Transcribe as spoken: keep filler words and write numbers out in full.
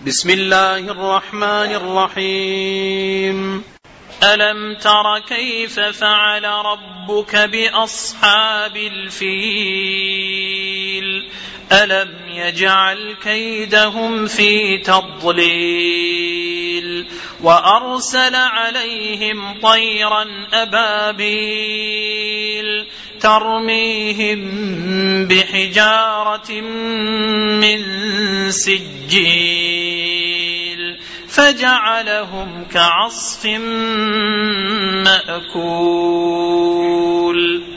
بسم الله الرحمن الرحيم. ألم تر كيف فعل ربك بأصحاب الفيل ألم يجعل كيدهم في تضليل وأرسل عليهم طيرا أبابيل ترميهم بحجارة من سجيل فجعلهم كعصف مأكول.